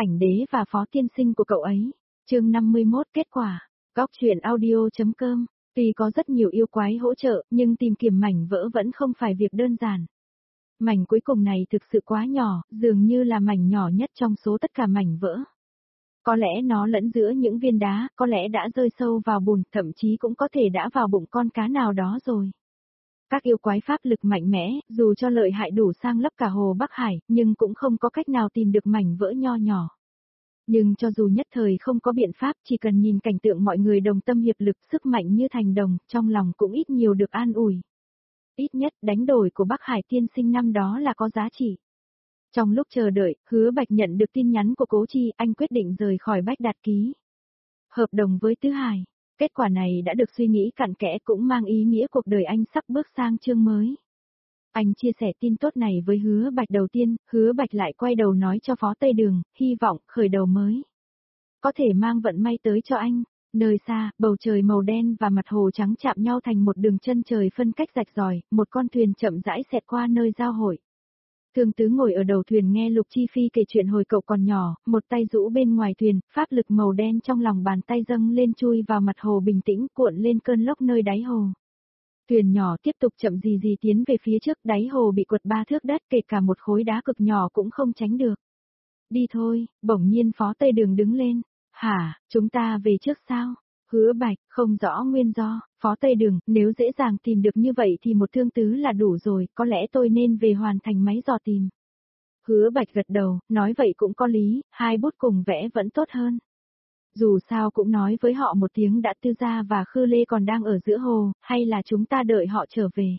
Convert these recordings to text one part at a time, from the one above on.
Ảnh đế và phó tiên sinh của cậu ấy. Chương 51 kết quả. Góc truyện audio.com. Tuy có rất nhiều yêu quái hỗ trợ, nhưng tìm kiếm mảnh vỡ vẫn không phải việc đơn giản. Mảnh cuối cùng này thực sự quá nhỏ, dường như là mảnh nhỏ nhất trong số tất cả mảnh vỡ. Có lẽ nó lẫn giữa những viên đá, có lẽ đã rơi sâu vào bùn, thậm chí cũng có thể đã vào bụng con cá nào đó rồi. Các yêu quái pháp lực mạnh mẽ, dù cho lợi hại đủ sang lấp cả hồ Bắc Hải, nhưng cũng không có cách nào tìm được mảnh vỡ nho nhỏ. Nhưng cho dù nhất thời không có biện pháp, chỉ cần nhìn cảnh tượng mọi người đồng tâm hiệp lực, sức mạnh như thành đồng, trong lòng cũng ít nhiều được an ủi. Ít nhất, đánh đổi của Bắc Hải tiên sinh năm đó là có giá trị. Trong lúc chờ đợi, Hứa Bạch nhận được tin nhắn của Cố Chi, anh quyết định rời khỏi Bách Đạt ký hợp đồng với Tứ Hải. Kết quả này đã được suy nghĩ cặn kẽ, cũng mang ý nghĩa cuộc đời anh sắp bước sang chương mới. Anh chia sẻ tin tốt này với Hứa Bạch đầu tiên, Hứa Bạch lại quay đầu nói cho Phó Tây Đường, hy vọng khởi đầu mới có thể mang vận may tới cho anh. Nơi xa, bầu trời màu đen và mặt hồ trắng chạm nhau thành một đường chân trời phân cách rạch ròi, một con thuyền chậm rãi xẹt qua nơi giao hội. Thương Tứ ngồi ở đầu thuyền nghe Lục Chi Phi kể chuyện hồi cậu còn nhỏ, một tay rũ bên ngoài thuyền, pháp lực màu đen trong lòng bàn tay dâng lên chui vào mặt hồ bình tĩnh, cuộn lên cơn lốc nơi đáy hồ. Thuyền nhỏ tiếp tục chậm gì gì tiến về phía trước, đáy hồ bị quật 3 thước đất, kể cả một khối đá cực nhỏ cũng không tránh được. Đi thôi, bỗng nhiên Phó Tây Đường đứng lên. Hả, chúng ta về trước sao? Hứa Bạch, không rõ nguyên do. Phó Tây Đường, nếu dễ dàng tìm được như vậy thì một Thương Tứ là đủ rồi, có lẽ tôi nên về hoàn thành máy dò tìm. Hứa Bạch gật đầu, nói vậy cũng có lý, 2 bút cùng vẽ vẫn tốt hơn. Dù sao cũng nói với họ một tiếng đã, Tư Gia và Khư Lê còn đang ở giữa hồ, hay là chúng ta đợi họ trở về.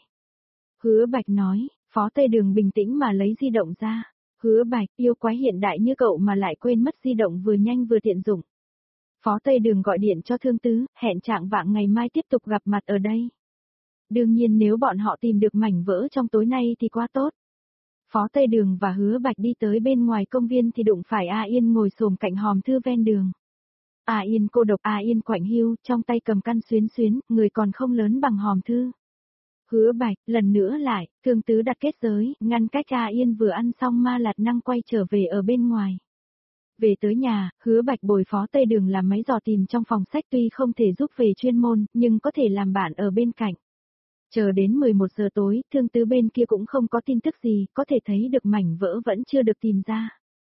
Hứa Bạch nói, Phó Tây Đường bình tĩnh mà lấy di động ra. Hứa Bạch, yêu quái hiện đại như cậu mà lại quên mất di động vừa nhanh vừa tiện dụng. Phó Tây Đường gọi điện cho Thương Tứ, hẹn trạng vạng ngày mai tiếp tục gặp mặt ở đây. Đương nhiên nếu bọn họ tìm được mảnh vỡ trong tối nay thì quá tốt. Phó Tây Đường và Hứa Bạch đi tới bên ngoài công viên thì đụng phải A Yên ngồi xổm cạnh hòm thư ven đường. A Yên cô độc, A Yên quạnh hiu, trong tay cầm căn xuyến xuyến, người còn không lớn bằng hòm thư. Hứa Bạch, lần nữa lại, Thương Tứ đặt kết giới, ngăn cách A Yên vừa ăn xong ma lạt năng quay trở về ở bên ngoài. Về tới nhà, Hứa Bạch bồi Phó Tây Đường làm máy dò tìm trong phòng sách, tuy không thể giúp về chuyên môn, nhưng có thể làm bạn ở bên cạnh. Chờ đến 11 giờ tối, Thương Tứ bên kia cũng không có tin tức gì, có thể thấy được mảnh vỡ vẫn chưa được tìm ra.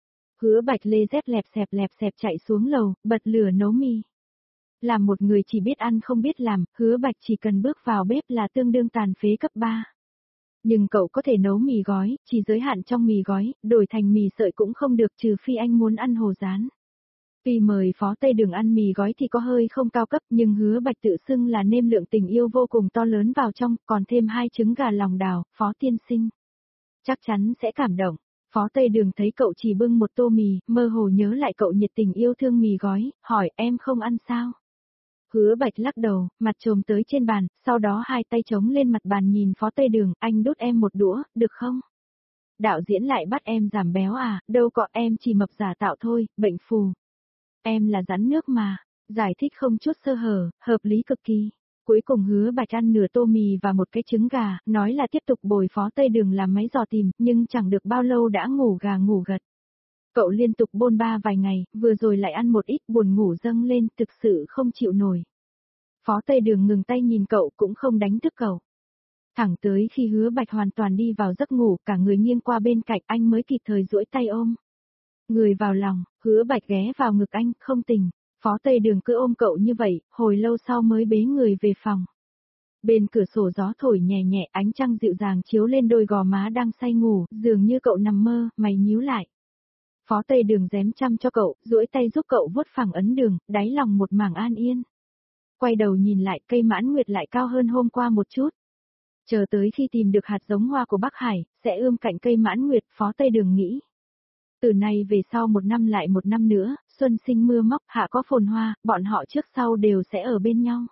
Hứa Bạch lê dép lẹp xẹp chạy xuống lầu, bật lửa nấu mì. Làm một người chỉ biết ăn không biết làm, Hứa Bạch chỉ cần bước vào bếp là tương đương tàn phế cấp 3. Nhưng cậu có thể nấu mì gói, chỉ giới hạn trong mì gói, đổi thành mì sợi cũng không được, trừ phi anh muốn ăn hồ rán. Tuy mời Phó Tây Đường ăn mì gói thì có hơi không cao cấp, nhưng Hứa Bạch tự xưng là nêm lượng tình yêu vô cùng to lớn vào trong, còn thêm 2 trứng gà lòng đào, Phó tiên sinh chắc chắn sẽ cảm động. Phó Tây Đường thấy cậu chỉ bưng một tô mì, mơ hồ nhớ lại cậu nhiệt tình yêu thương mì gói, hỏi em không ăn sao? Hứa Bạch lắc đầu, mặt trồm tới trên bàn, sau đó 2 tay chống lên mặt bàn nhìn Phó Tây Đường, anh đút em một đũa, được không? Đạo diễn lại bắt em giảm béo à, đâu có, em chỉ mập giả tạo thôi, bệnh phù. Em là rắn nước mà, giải thích không chút sơ hở, hợp lý cực kỳ. Cuối cùng Hứa Bạch ăn nửa tô mì và một cái trứng gà, nói là tiếp tục bồi Phó Tây Đường làm máy dò tìm, nhưng chẳng được bao lâu đã ngủ gà ngủ gật. Cậu liên tục bôn ba vài ngày, vừa rồi lại ăn một ít, buồn ngủ dâng lên, thực sự không chịu nổi. Phó Tây Đường ngừng tay nhìn cậu, cũng không đánh thức cậu. Thẳng tới khi Hứa Bạch hoàn toàn đi vào giấc ngủ, cả người nghiêng qua bên cạnh anh mới kịp thời duỗi tay ôm người vào lòng. Hứa Bạch ghé vào ngực anh, không tỉnh. Phó Tây Đường cứ ôm cậu như vậy, hồi lâu sau mới bế người về phòng. Bên cửa sổ gió thổi nhẹ nhẹ, ánh trăng dịu dàng chiếu lên đôi gò má đang say ngủ, dường như cậu nằm mơ, mày nhíu lại. Phó Tây Đường rém chăm cho cậu, duỗi tay giúp cậu vuốt phẳng ấn đường, đáy lòng một mảng an yên. Quay đầu nhìn lại, cây mãn nguyệt lại cao hơn hôm qua một chút. Chờ tới khi tìm được hạt giống hoa của Bắc Hải, sẽ ươm cạnh cây mãn nguyệt, Phó Tây Đường nghĩ. Từ nay về sau 1 năm lại 1 năm nữa, xuân sinh mưa móc, hạ có phồn hoa, bọn họ trước sau đều sẽ ở bên nhau.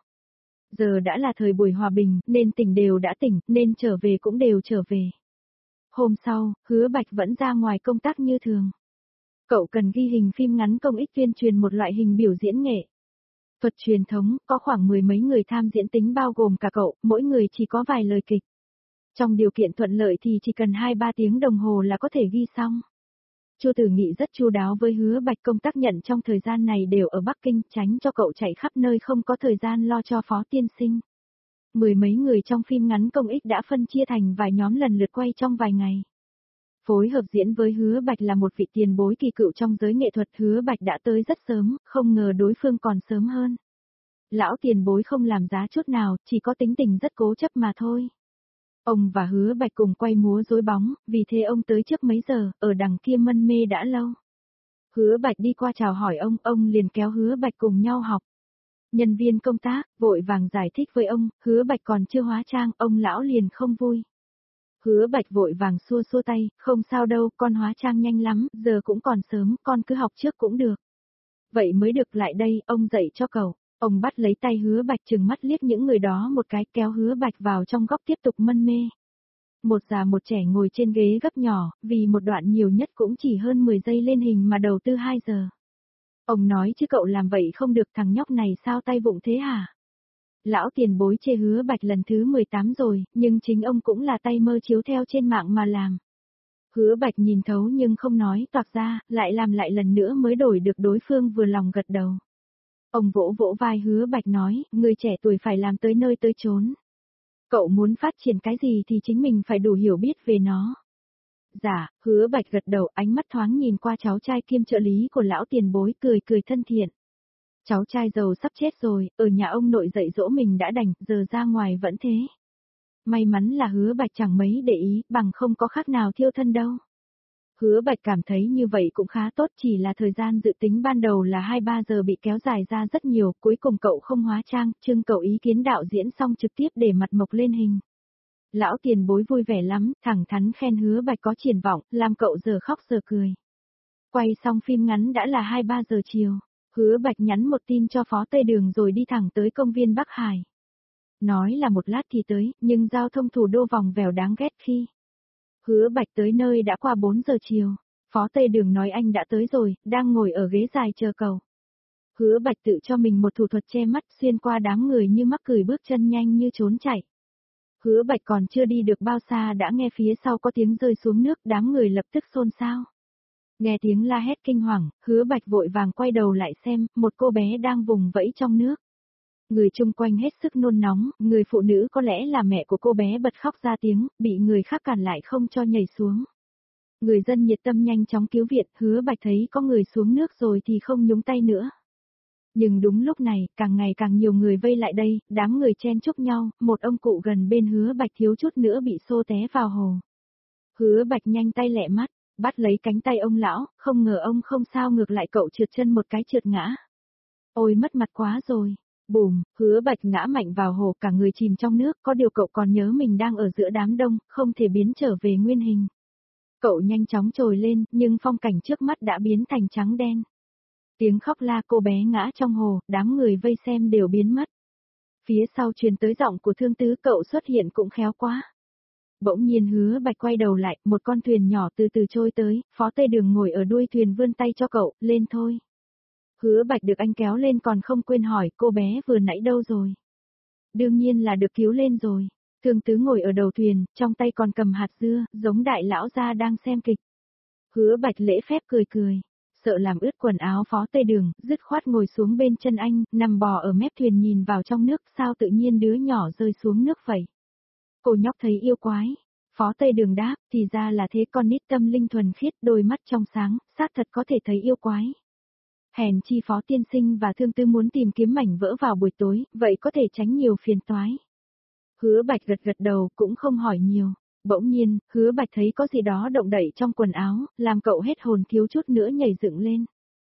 Giờ đã là thời buổi hòa bình, nên tỉnh đều đã tỉnh, nên trở về cũng đều trở về. Hôm sau, Hứa Bạch vẫn ra ngoài công tác như thường. Cậu cần ghi hình phim ngắn công ích tuyên truyền một loại hình biểu diễn nghệ thuật truyền thống, có khoảng 10 mấy người tham diễn tính bao gồm cả cậu, mỗi người chỉ có vài lời kịch. Trong điều kiện thuận lợi thì chỉ cần 2-3 tiếng đồng hồ là có thể ghi xong. Chu Tử Nghị rất chu đáo với Hứa Bạch, công tác nhận trong thời gian này đều ở Bắc Kinh, tránh cho cậu chạy khắp nơi không có thời gian lo cho Phó tiên sinh. Mười mấy người trong phim ngắn công ích đã phân chia thành vài nhóm lần lượt quay trong vài ngày. Phối hợp diễn với Hứa Bạch là một vị tiền bối kỳ cựu trong giới nghệ thuật. Hứa Bạch đã tới rất sớm, không ngờ đối phương còn sớm hơn. Lão tiền bối không làm giá chút nào, chỉ có tính tình rất cố chấp mà thôi. Ông và Hứa Bạch cùng quay múa rối bóng, vì thế ông tới trước mấy giờ, ở đằng kia mân mê đã lâu. Hứa Bạch đi qua chào hỏi ông liền kéo Hứa Bạch cùng nhau học. Nhân viên công tác, vội vàng giải thích với ông, Hứa Bạch còn chưa hóa trang, ông lão liền không vui. Hứa Bạch vội vàng xua xua tay, không sao đâu, con hóa trang nhanh lắm, giờ cũng còn sớm, con cứ học trước cũng được. Vậy mới được, lại đây, ông dạy cho cậu. Ông bắt lấy tay Hứa Bạch, trừng mắt liếc những người đó một cái, kéo Hứa Bạch vào trong góc tiếp tục mân mê. Một già một trẻ ngồi trên ghế gấp nhỏ, vì một đoạn nhiều nhất cũng chỉ hơn 10 giây lên hình mà đầu tư 2 giờ. Ông nói chứ cậu làm vậy không được, thằng nhóc này sao tay vụng thế hả? Lão tiền bối chê Hứa Bạch lần thứ 18 rồi, nhưng chính ông cũng là tay mơ chiếu theo trên mạng mà làm. Hứa Bạch nhìn thấu nhưng không nói toạc ra, lại làm lại lần nữa mới đổi được đối phương vừa lòng gật đầu. Ông vỗ vỗ vai Hứa Bạch nói, người trẻ tuổi phải làm tới nơi tới chốn. Cậu muốn phát triển cái gì thì chính mình phải đủ hiểu biết về nó. Dạ, Hứa Bạch gật đầu, ánh mắt thoáng nhìn qua cháu trai kiêm trợ lý của lão tiền bối, cười cười thân thiện. Cháu trai giàu sắp chết rồi, ở nhà ông nội dạy dỗ mình đã đành, giờ ra ngoài vẫn thế. May mắn là Hứa Bạch chẳng mấy để ý, bằng không có khác nào thiêu thân đâu. Hứa Bạch cảm thấy như vậy cũng khá tốt, chỉ là thời gian dự tính ban đầu là 2-3 giờ bị kéo dài ra rất nhiều, cuối cùng cậu không hóa trang, trưng cậu ý kiến đạo diễn xong trực tiếp để mặt mộc lên hình. Lão tiền bối vui vẻ lắm, thẳng thắn khen Hứa Bạch có triển vọng, làm cậu giờ khóc giờ cười. Quay xong phim ngắn đã là 2-3 giờ chiều, Hứa Bạch nhắn một tin cho Phó Tây Đường rồi đi thẳng tới công viên Bắc Hải. Nói là một lát thì tới, nhưng giao thông thủ đô vòng vèo đáng ghét khi. Hứa Bạch tới nơi đã qua 4 giờ chiều, Phó Tây Đường nói anh đã tới rồi, đang ngồi ở ghế dài chờ cậu. Hứa Bạch tự cho mình một thủ thuật che mắt, xuyên qua đám người như mắc cười, bước chân nhanh như trốn chạy. Hứa Bạch còn chưa đi được bao xa đã nghe phía sau có tiếng rơi xuống nước, đám người lập tức xôn xao. Nghe tiếng la hét kinh hoàng, Hứa Bạch vội vàng quay đầu lại xem, một cô bé đang vùng vẫy trong nước. Người chung quanh hết sức nôn nóng, người phụ nữ có lẽ là mẹ của cô bé bật khóc ra tiếng, bị người khác cản lại không cho nhảy xuống. Người dân nhiệt tâm nhanh chóng cứu viện, Hứa Bạch thấy có người xuống nước rồi thì không nhúng tay nữa. Nhưng đúng lúc này, càng ngày càng nhiều người vây lại đây, đám người chen chúc nhau, một ông cụ gần bên Hứa Bạch thiếu chút nữa bị xô té vào hồ. Hứa Bạch nhanh tay lẹ mắt, bắt lấy cánh tay ông lão, không ngờ ông không sao, ngược lại cậu trượt chân một cái trượt ngã. Ôi mất mặt quá rồi. Bùm, Hứa Bạch ngã mạnh vào hồ, cả người chìm trong nước, có điều cậu còn nhớ mình đang ở giữa đám đông, không thể biến trở về nguyên hình. Cậu nhanh chóng trồi lên, nhưng phong cảnh trước mắt đã biến thành trắng đen. Tiếng khóc la cô bé ngã trong hồ, đám người vây xem đều biến mất. Phía sau truyền tới giọng của Thương Tứ, cậu xuất hiện cũng khéo quá. Bỗng nhiên Hứa Bạch quay đầu lại, một con thuyền nhỏ từ từ trôi tới, Phó Tây Đường ngồi ở đuôi thuyền vươn tay cho cậu, lên thôi. Hứa Bạch được anh kéo lên còn không quên hỏi, cô bé vừa nãy đâu rồi? Đương nhiên là được cứu lên rồi. Thương Tứ ngồi ở đầu thuyền, trong tay còn cầm hạt dưa, giống đại lão gia đang xem kịch. Hứa Bạch lễ phép cười cười. Sợ làm ướt quần áo Phó Tây Đường, dứt khoát ngồi xuống bên chân anh, nằm bò ở mép thuyền nhìn vào trong nước, sao tự nhiên đứa nhỏ rơi xuống nước vậy? Cô nhóc thấy yêu quái. Phó Tây Đường đáp, thì ra là thế, con nít tâm linh thuần khiết, đôi mắt trong sáng, xác thật có thể thấy yêu quái. Hèn chi Phó tiên sinh và Thương Tư muốn tìm kiếm mảnh vỡ vào buổi tối, vậy có thể tránh nhiều phiền toái. Hứa Bạch gật gật đầu, cũng không hỏi nhiều. Bỗng nhiên, Hứa Bạch thấy có gì đó động đậy trong quần áo, làm cậu hết hồn, thiếu chút nữa nhảy dựng lên.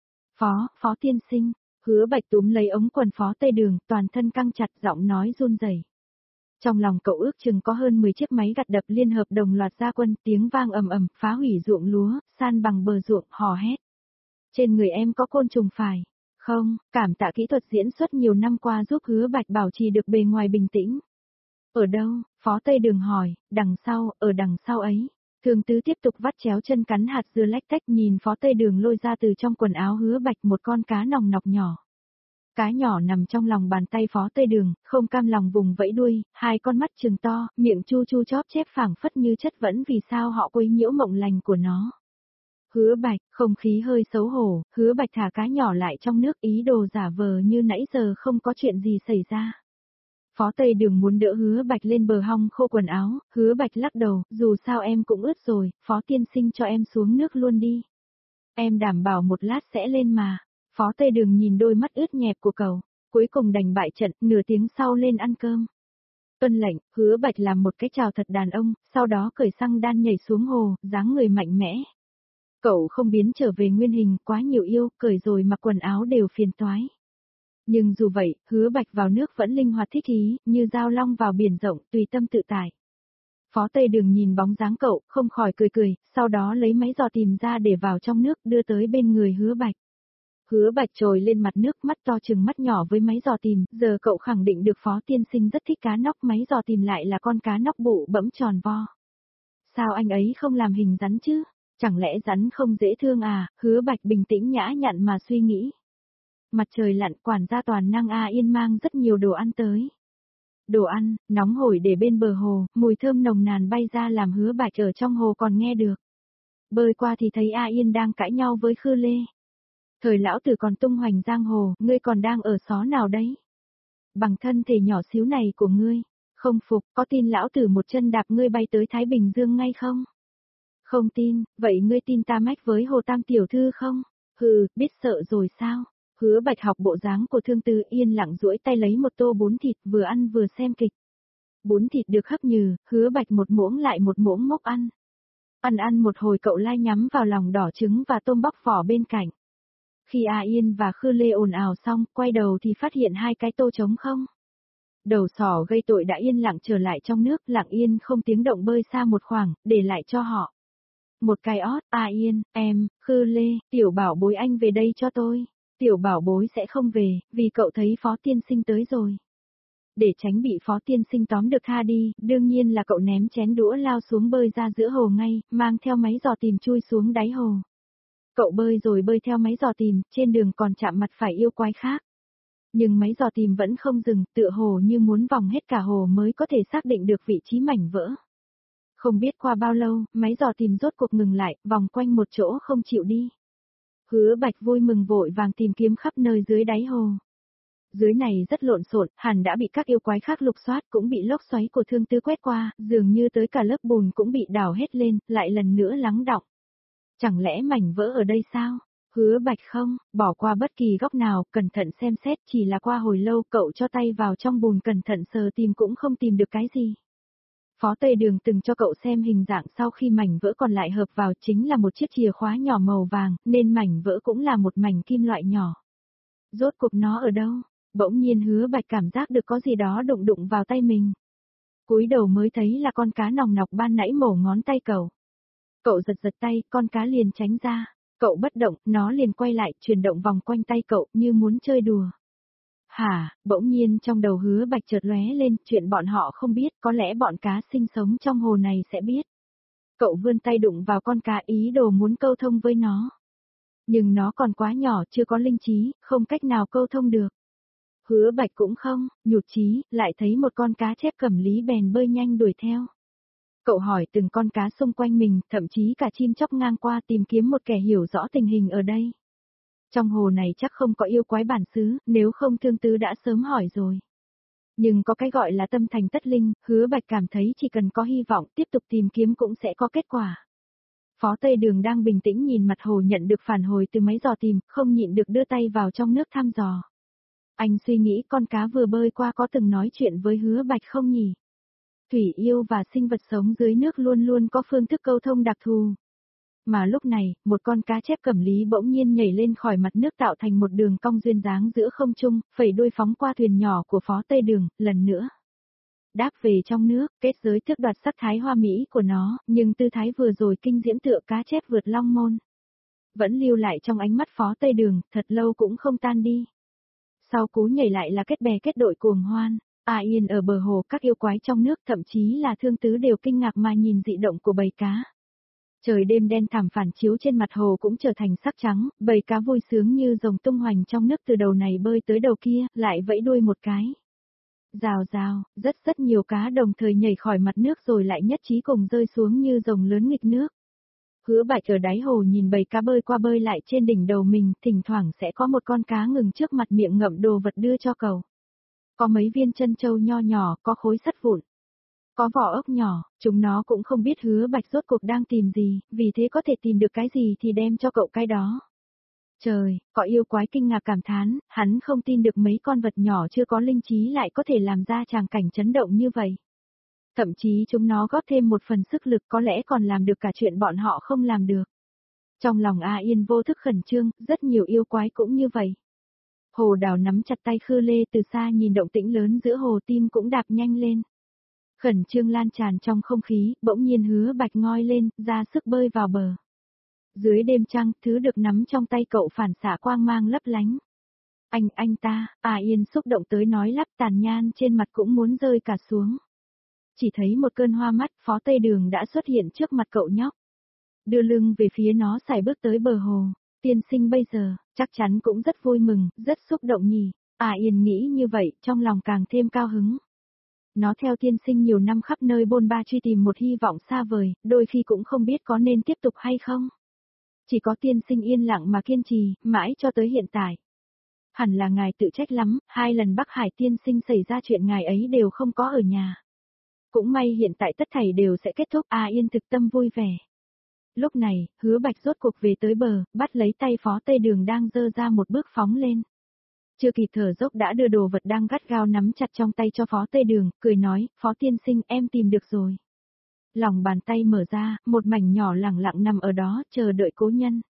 Phó tiên sinh. Hứa Bạch túm lấy ống quần Phó Tây Đường, toàn thân căng chặt, giọng nói run rẩy. Trong lòng cậu ước chừng có hơn 10 chiếc máy gặt đập liên hợp đồng loạt ra quân, tiếng vang ầm ầm, phá hủy ruộng lúa, san bằng bờ ruộng, hò hét. Trên người em có côn trùng phải? Không, cảm tạ kỹ thuật diễn xuất nhiều năm qua giúp Hứa Bạch bảo trì được bề ngoài bình tĩnh. Ở đâu? Phó Tây Đường hỏi, đằng sau, ở đằng sau ấy. Thương Tứ tiếp tục vắt chéo chân cắn hạt dưa lách tách, nhìn Phó Tây Đường lôi ra từ trong quần áo Hứa Bạch một con cá nòng nọc nhỏ. Cá nhỏ nằm trong lòng bàn tay Phó Tây Đường, không cam lòng vùng vẫy đuôi, hai con mắt trừng to, miệng chu chu chóp chép phảng phất như chất vấn vì sao họ quấy nhiễu mộng lành của nó. Hứa Bạch, không khí hơi xấu hổ, Hứa Bạch thả cá nhỏ lại trong nước ý đồ giả vờ như nãy giờ không có chuyện gì xảy ra. Phó Tây Đường muốn đỡ Hứa Bạch lên bờ hong khô quần áo, Hứa Bạch lắc đầu, dù sao em cũng ướt rồi, Phó tiên sinh cho em xuống nước luôn đi. Em đảm bảo một lát sẽ lên mà. Phó Tây Đường nhìn đôi mắt ướt nhẹp của cậu, cuối cùng đành bại trận, nửa tiếng sau lên ăn cơm. Tuân lệnh, Hứa Bạch làm một cái chào thật đàn ông, sau đó cởi xăng đan nhảy xuống hồ, dáng người mạnh mẽ. Cậu không biến trở về nguyên hình, quá nhiều yêu, cởi rồi mặc quần áo đều phiền toái. Nhưng dù vậy, Hứa Bạch vào nước vẫn linh hoạt thích ý, như dao long vào biển rộng, tùy tâm tự tại. Phó Tây Đường nhìn bóng dáng cậu, không khỏi cười cười, sau đó lấy máy dò tìm ra để vào trong nước, đưa tới bên người Hứa Bạch. Hứa Bạch trồi lên mặt nước, mắt to chừng mắt nhỏ với máy dò tìm, giờ cậu khẳng định được Phó tiên sinh rất thích cá nóc, máy dò tìm lại là con cá nóc bụ bẫm tròn vo. Sao anh ấy không làm hình rắn chứ? Chẳng lẽ rắn không dễ thương à? Hứa Bạch bình tĩnh nhã nhặn mà suy nghĩ. Mặt trời lặn, quản gia toàn năng A Yên mang rất nhiều đồ ăn tới. Đồ ăn, nóng hổi để bên bờ hồ, mùi thơm nồng nàn bay ra làm Hứa Bạch ở trong hồ còn nghe được. Bơi qua thì thấy A Yên đang cãi nhau với Khư Lê. Thời lão tử còn tung hoành giang hồ, ngươi còn đang ở xó nào đấy? Bằng thân thể nhỏ xíu này của ngươi, không phục, có tin lão tử một chân đạp ngươi bay tới Thái Bình Dương ngay không? Không tin, vậy ngươi tin ta mách với Hồ Tam tiểu thư không? Hừ, biết sợ rồi sao? Hứa Bạch học bộ dáng của Thương Tư yên lặng duỗi tay lấy một tô bún thịt vừa ăn vừa xem kịch. Bún thịt được hấp nhừ, Hứa Bạch một muỗng lại một muỗng mốc ăn. Ăn một hồi cậu lai nhắm vào lòng đỏ trứng và tôm bóc vỏ bên cạnh. Khi A Yên và Khư Lê ồn ào xong, quay đầu thì phát hiện hai cái tô trống không. Đầu sỏ gây tội đã yên lặng trở lại trong nước, lặng yên không tiếng động bơi xa một khoảng, để lại cho họ. Một cái ót, A Yên, em, Khư Lê, tiểu bảo bối anh về đây cho tôi. Tiểu bảo bối sẽ không về, vì cậu thấy Phó tiên sinh tới rồi. Để tránh bị Phó tiên sinh tóm được tha đi, đương nhiên là cậu ném chén đũa lao xuống bơi ra giữa hồ ngay, mang theo máy dò tìm chui xuống đáy hồ. Cậu bơi rồi bơi theo máy dò tìm, trên đường còn chạm mặt phải yêu quái khác. Nhưng máy dò tìm vẫn không dừng, tựa hồ như muốn vòng hết cả hồ mới có thể xác định được vị trí mảnh vỡ. Không biết qua bao lâu, máy dò tìm rốt cuộc ngừng lại, vòng quanh một chỗ không chịu đi. Hứa Bạch vui mừng vội vàng tìm kiếm khắp nơi dưới đáy hồ. Dưới này rất lộn xộn, hẳn đã bị các yêu quái khác lục soát, cũng bị lốc xoáy của Thương Tư quét qua, dường như tới cả lớp bùn cũng bị đào hết lên, lại lần nữa lắng đọng. Chẳng lẽ mảnh vỡ ở đây sao? Hứa Bạch không, bỏ qua bất kỳ góc nào, cẩn thận xem xét, chỉ là qua hồi lâu cậu cho tay vào trong bùn cẩn thận sờ tìm cũng không tìm được cái gì. Phó Tây Đường từng cho cậu xem hình dạng sau khi mảnh vỡ còn lại hợp vào chính là một chiếc chìa khóa nhỏ màu vàng, nên mảnh vỡ cũng là một mảnh kim loại nhỏ. Rốt cuộc nó ở đâu? Bỗng nhiên Hứa Bạch cảm giác được có gì đó đụng đụng vào tay mình. Cúi đầu mới thấy là con cá nòng nọc ban nãy mổ ngón tay cậu. Cậu giật giật tay, con cá liền tránh ra. Cậu bất động, nó liền quay lại, chuyển động vòng quanh tay cậu, như muốn chơi đùa. Hả, bỗng nhiên trong đầu Hứa Bạch chợt lóe lên, chuyện bọn họ không biết, có lẽ bọn cá sinh sống trong hồ này sẽ biết. Cậu vươn tay đụng vào con cá ý đồ muốn câu thông với nó. Nhưng nó còn quá nhỏ, chưa có linh trí, không cách nào câu thông được. Hứa Bạch cũng không, nhụt chí, lại thấy một con cá chép cẩm lý bèn bơi nhanh đuổi theo. Cậu hỏi từng con cá xung quanh mình, thậm chí cả chim chóc ngang qua tìm kiếm một kẻ hiểu rõ tình hình ở đây. Trong hồ này chắc không có yêu quái bản xứ, nếu không Thương Tư đã sớm hỏi rồi. Nhưng có cái gọi là tâm thành tất linh, Hứa Bạch cảm thấy chỉ cần có hy vọng tiếp tục tìm kiếm cũng sẽ có kết quả. Phó Tây Đường đang bình tĩnh nhìn mặt hồ nhận được phản hồi từ máy dò tìm, không nhịn được đưa tay vào trong nước thăm dò. Anh suy nghĩ con cá vừa bơi qua có từng nói chuyện với Hứa Bạch không nhỉ? Thủy yêu và sinh vật sống dưới nước luôn luôn có phương thức câu thông đặc thù. Mà lúc này, một con cá chép cẩm lý bỗng nhiên nhảy lên khỏi mặt nước tạo thành một đường cong duyên dáng giữa không trung, phẩy đuôi phóng qua thuyền nhỏ của Phó Tây Đường, lần nữa. Đáp về trong nước, kết giới tước đoạt sắc thái hoa mỹ của nó, nhưng tư thái vừa rồi kinh diễm tựa cá chép vượt long môn. Vẫn lưu lại trong ánh mắt Phó Tây Đường, thật lâu cũng không tan đi. Sau cú nhảy lại là kết bè kết đội cuồng hoan. A Yên ở bờ hồ các yêu quái trong nước thậm chí là Thương Tứ đều kinh ngạc mà nhìn dị động của bầy cá. Trời đêm đen thẳm phản chiếu trên mặt hồ cũng trở thành sắc trắng, bầy cá vui sướng như rồng tung hoành trong nước từ đầu này bơi tới đầu kia, lại vẫy đuôi một cái. Rào rào, rất nhiều cá đồng thời nhảy khỏi mặt nước rồi lại nhất trí cùng rơi xuống như rồng lớn nghịch nước. Hứa Bạch ở đáy hồ nhìn bầy cá bơi qua bơi lại trên đỉnh đầu mình, thỉnh thoảng sẽ có một con cá ngừng trước mặt miệng ngậm đồ vật đưa cho cậu. Có mấy viên trân châu nho nhỏ, có khối sắt vụn, có vỏ ốc nhỏ, chúng nó cũng không biết Hứa Bạch rốt cuộc đang tìm gì, vì thế có thể tìm được cái gì thì đem cho cậu cái đó. Trời, có yêu quái kinh ngạc cảm thán, hắn không tin được mấy con vật nhỏ chưa có linh trí lại có thể làm ra tràng cảnh chấn động như vậy. Thậm chí chúng nó góp thêm một phần sức lực có lẽ còn làm được cả chuyện bọn họ không làm được. Trong lòng A Yên vô thức khẩn trương, rất nhiều yêu quái cũng như vậy. Hồ Đào nắm chặt tay Khư Lê từ xa nhìn động tĩnh lớn giữa hồ, tim cũng đạp nhanh lên. Khẩn trương lan tràn trong không khí, bỗng nhiên Hứa Bạch ngoi lên, ra sức bơi vào bờ. Dưới đêm trăng, thứ được nắm trong tay cậu phản xạ quang mang lấp lánh. Anh ta, A Yên xúc động tới nói lắp, tàn nhan trên mặt cũng muốn rơi cả xuống. Chỉ thấy một cơn hoa mắt, Phó Tây Đường đã xuất hiện trước mặt cậu nhóc. Đưa lưng về phía nó sải bước tới bờ hồ. Tiên sinh bây giờ, chắc chắn cũng rất vui mừng, rất xúc động nhỉ. A Yên nghĩ như vậy, trong lòng càng thêm cao hứng. Nó theo tiên sinh nhiều năm khắp nơi bôn ba truy tìm một hy vọng xa vời, đôi khi cũng không biết có nên tiếp tục hay không. Chỉ có tiên sinh yên lặng mà kiên trì, mãi cho tới hiện tại. Hẳn là ngài tự trách lắm, 2 lần Bắc Hải tiên sinh xảy ra chuyện ngài ấy đều không có ở nhà. Cũng may hiện tại tất thảy đều sẽ kết thúc, A Yên thực tâm vui vẻ. Lúc này, Hứa Bạch rốt cuộc về tới bờ, bắt lấy tay Phó Tây Đường đang dơ ra một bước phóng lên. Chưa kịp thở dốc đã đưa đồ vật đang gắt gao nắm chặt trong tay cho Phó Tây Đường, cười nói, Phó tiên sinh em tìm được rồi. Lòng bàn tay mở ra, một mảnh nhỏ lẳng lặng nằm ở đó, chờ đợi cố nhân.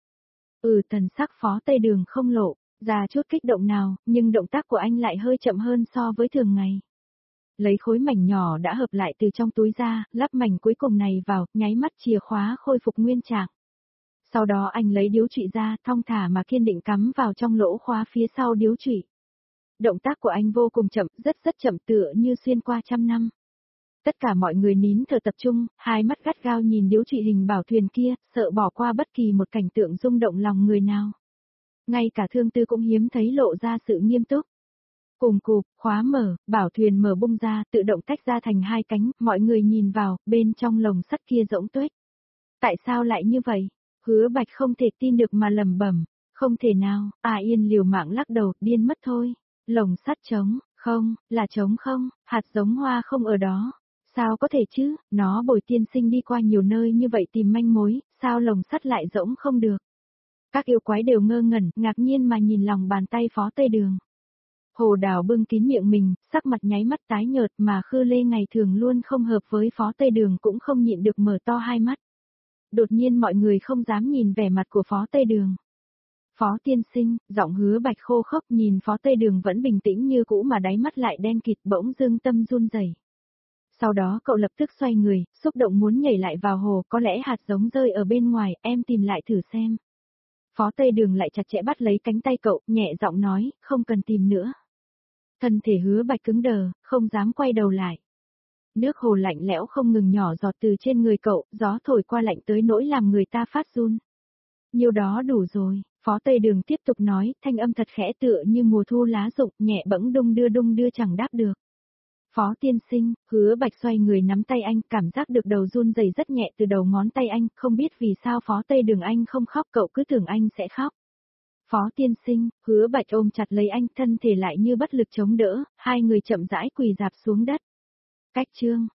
Thần sắc Phó Tây Đường không lộ ra chút kích động nào, nhưng động tác của anh lại hơi chậm hơn so với thường ngày. Lấy khối mảnh nhỏ đã hợp lại từ trong túi ra, lắp mảnh cuối cùng này vào, nháy mắt chìa khóa khôi phục nguyên trạng. Sau đó anh lấy điếu trụy ra, thong thả mà kiên định cắm vào trong lỗ khóa phía sau điếu trụy. Động tác của anh vô cùng chậm, rất chậm, tựa như xuyên qua trăm năm. Tất cả mọi người nín thở tập trung, hai mắt gắt gao nhìn điếu trụy hình bảo thuyền kia, sợ bỏ qua bất kỳ một cảnh tượng rung động lòng người nào. Ngay cả Thương Tư cũng hiếm thấy lộ ra sự nghiêm túc. Cùng cụp, khóa mở, bảo thuyền mở bung ra, tự động tách ra thành 2 cánh, mọi người nhìn vào, bên trong lồng sắt kia rỗng tuếch. Tại sao lại như vậy? Hứa Bạch không thể tin được mà lẩm bẩm, không thể nào, A Yên liều mạng lắc đầu, điên mất thôi. Lồng sắt trống, không, là trống không, hạt giống hoa không ở đó. Sao có thể chứ, nó bồi tiên sinh đi qua nhiều nơi như vậy tìm manh mối, sao lồng sắt lại rỗng không được? Các yêu quái đều ngơ ngẩn, ngạc nhiên mà nhìn lòng bàn tay Phó Tây Đường. Hồ Đào bưng kín miệng mình, sắc mặt nháy mắt tái nhợt mà Khư Lê ngày thường luôn không hợp với Phó Tây Đường cũng không nhịn được mở to hai mắt. Đột nhiên mọi người không dám nhìn vẻ mặt của Phó Tây Đường. Phó tiên sinh, giọng Hứa Bạch khô khốc nhìn Phó Tây Đường vẫn bình tĩnh như cũ mà đáy mắt lại đen kịt, bỗng dưng tâm run rẩy. Sau đó cậu lập tức xoay người, xúc động muốn nhảy lại vào hồ, có lẽ hạt giống rơi ở bên ngoài, em tìm lại thử xem. Phó Tây Đường lại chặt chẽ bắt lấy cánh tay cậu, nhẹ giọng nói, không cần tìm nữa. Thân thể Hứa Bạch cứng đờ, không dám quay đầu lại. Nước hồ lạnh lẽo không ngừng nhỏ giọt từ trên người cậu, gió thổi qua lạnh tới nỗi làm người ta phát run. Nhiêu đó đủ rồi, Phó Tây Đường tiếp tục nói, thanh âm thật khẽ tựa như mùa thu lá rụng, nhẹ bẫng đung đưa chẳng đáp được. Phó tiên sinh, Hứa Bạch xoay người nắm tay anh, cảm giác được đầu run rẩy rất nhẹ từ đầu ngón tay anh, không biết vì sao Phó Tây Đường anh không khóc, cậu cứ tưởng anh sẽ khóc. Phó tiên sinh, Hứa Bạch ôm chặt lấy anh, thân thể lại như bất lực chống đỡ, hai người chậm rãi quỳ dạp xuống đất. Cách chương